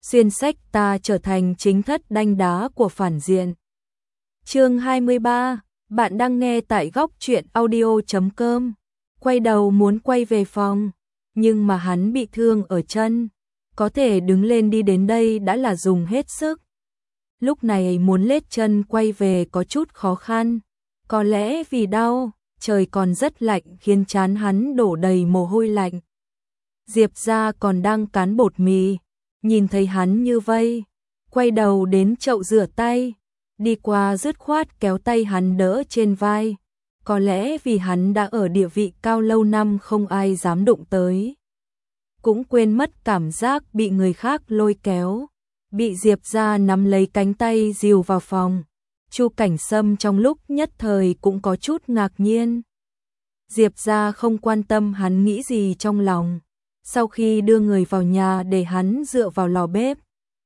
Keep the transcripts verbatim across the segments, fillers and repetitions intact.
xuyên sách ta trở thành chính thất đanh đá của phản diện. Chương hai mươi ba, bạn đang nghe tại góc truyện audio chấm com. Quay đầu muốn quay về phòng, nhưng mà hắn bị thương ở chân, có thể đứng lên đi đến đây đã là dùng hết sức. Lúc này muốn lết chân quay về có chút khó khăn, có lẽ vì đau, trời còn rất lạnh khiến trán hắn đổ đầy mồ hôi lạnh. Diệp Gia còn đang cán bột mì, nhìn thấy hắn như vây, quay đầu đến chậu rửa tay, đi qua dứt khoát kéo tay hắn đỡ trên vai. Có lẽ vì hắn đã ở địa vị cao lâu năm không ai dám đụng tới. Cũng quên mất cảm giác bị người khác lôi kéo, bị Diệp Gia nắm lấy cánh tay dìu vào phòng. Chu Cảnh Sâm trong lúc nhất thời cũng có chút ngạc nhiên. Diệp Gia không quan tâm hắn nghĩ gì trong lòng. Sau khi đưa người vào nhà để hắn dựa vào lò bếp,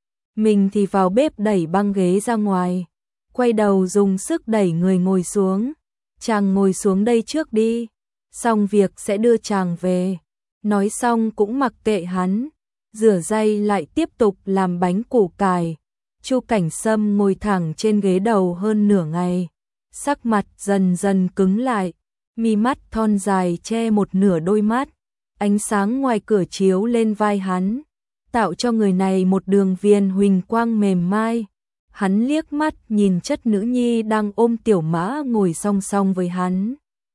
mình thì vào bếp đẩy băng ghế ra ngoài, quay đầu dùng sức đẩy người ngồi xuống. Chàng ngồi xuống đây trước đi, xong việc sẽ đưa chàng về. Nói xong cũng mặc kệ hắn, rửa tay lại tiếp tục làm bánh củ cải. Chu Cảnh Sâm ngồi thẳng trên ghế đầu hơn nửa ngày, sắc mặt dần dần cứng lại, mi mắt thon dài che một nửa đôi mắt, ánh sáng ngoài cửa chiếu lên vai hắn, tạo cho người này một đường viền huỳnh quang mềm mai. Hắn liếc mắt nhìn chất nữ nhi đang ôm tiểu mã ngồi song song với hắn.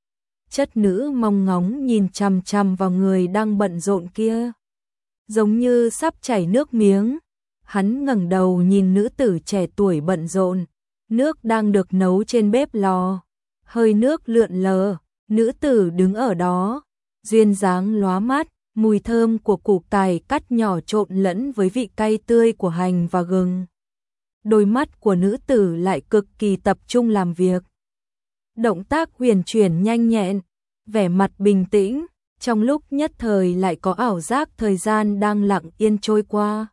Chất nữ mong ngóng nhìn chằm chằm vào người đang bận rộn kia, giống như sắp chảy nước miếng. Hắn ngẩng đầu nhìn nữ tử trẻ tuổi bận rộn, nước đang được nấu trên bếp lò, hơi nước lượn lờ, nữ tử đứng ở đó, duyên dáng lóa mắt, mùi thơm của củ cải cắt nhỏ trộn lẫn với vị cay tươi của hành và gừng. Đôi mắt của nữ tử lại cực kỳ tập trung làm việc. Động tác huyền chuyển nhanh nhẹn, vẻ mặt bình tĩnh, trong lúc nhất thời lại có ảo giác thời gian đang lặng yên trôi qua.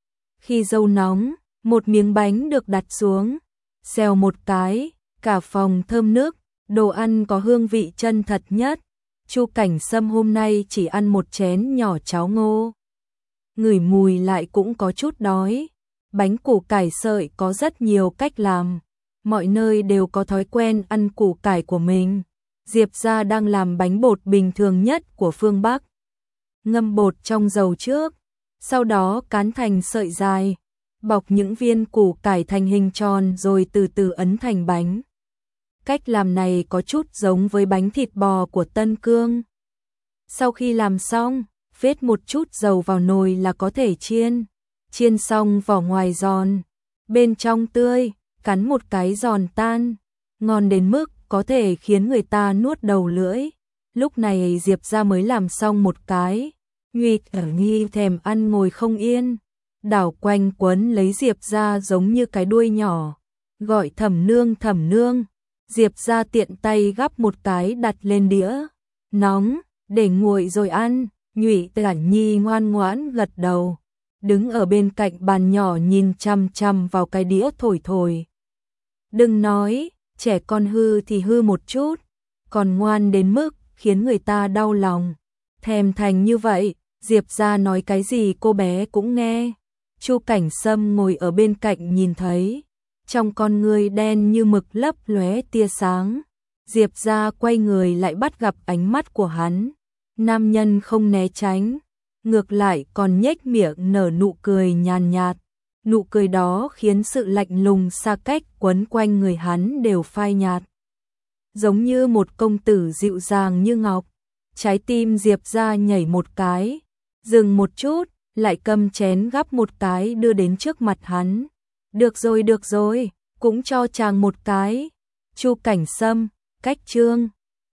Khi dâu nóng, một miếng bánh được đặt xuống, xèo một cái, cả phòng thơm nức, đồ ăn có hương vị chân thật nhất. Chu Cảnh Sâm hôm nay chỉ ăn một chén nhỏ cháo ngô, ngửi mùi lại cũng có chút đói. Bánh củ cải sợi có rất nhiều cách làm, mọi nơi đều có thói quen ăn củ cải của mình. Diệp Gia đang làm bánh bột bình thường nhất của phương Bắc. Ngâm bột trong dầu trước, sau đó cán thành sợi dài, bọc những viên củ cải thành hình tròn rồi từ từ ấn thành bánh. Cách làm này có chút giống với bánh thịt bò của Tân Cương. Sau khi làm xong, phết một chút dầu vào nồi là có thể chiên. Chiên xong vỏ ngoài giòn, bên trong tươi, cắn một cái giòn tan, ngon đến mức có thể khiến người ta nuốt đầu lưỡi. Lúc này Diệp Gia mới làm xong một cái, Nguyệt ở nghi thèm ăn ngồi không yên, đảo quanh quấn lấy Diệp Gia giống như cái đuôi nhỏ, gọi Thẩm nương Thẩm nương. Diệp Gia tiện tay gắp một cái đặt lên đĩa, nóng, để nguội rồi ăn. Nhụy Tản Nhi ngoan ngoãn gật đầu, đứng ở bên cạnh bàn nhỏ nhìn chăm chăm vào cái đĩa thổi thổi. Đừng nói, trẻ con hư thì hư một chút, còn ngoan đến mức khiến người ta đau lòng. Thèm thành như vậy, Diệp Gia nói cái gì cô bé cũng nghe. Chu Cảnh Sâm ngồi ở bên cạnh nhìn thấy, trong con ngươi đen như mực lấp lóe tia sáng. Diệp Gia quay người lại bắt gặp ánh mắt của hắn. Nam nhân không né tránh, ngược lại còn nhếch miệng nở nụ cười nhàn nhạt. Nụ cười đó khiến sự lạnh lùng xa cách quấn quanh người hắn đều phai nhạt, giống như một công tử dịu dàng như ngọc. Trái tim Diệp Gia nhảy một cái, dừng một chút, lại cầm chén gắp một cái đưa đến trước mặt hắn. Được rồi được rồi, cũng cho chàng một cái. Chu Cảnh Sâm, cách chương.